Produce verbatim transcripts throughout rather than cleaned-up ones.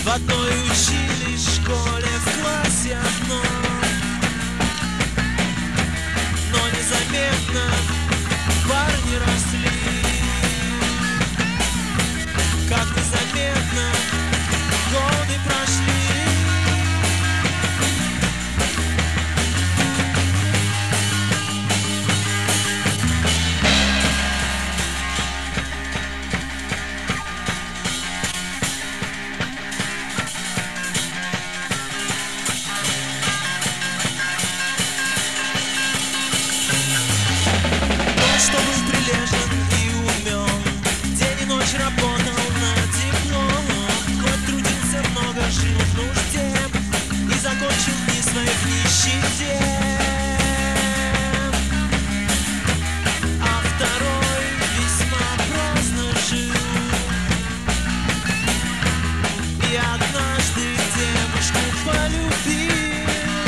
В одной учились школе в классе одном, но незаметно парни росли, как незаметно годы прошли. Что был прилежен и умен, день и ночь работал на диплом, хоть трудился много, жил в нужде и закончил дни свои в нищете. А второй весьма праздно жил и однажды девушку полюбил.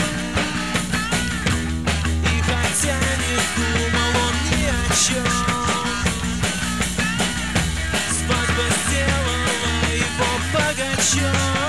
И хотя не думал он ни о чем, свадьба сделала его богачом.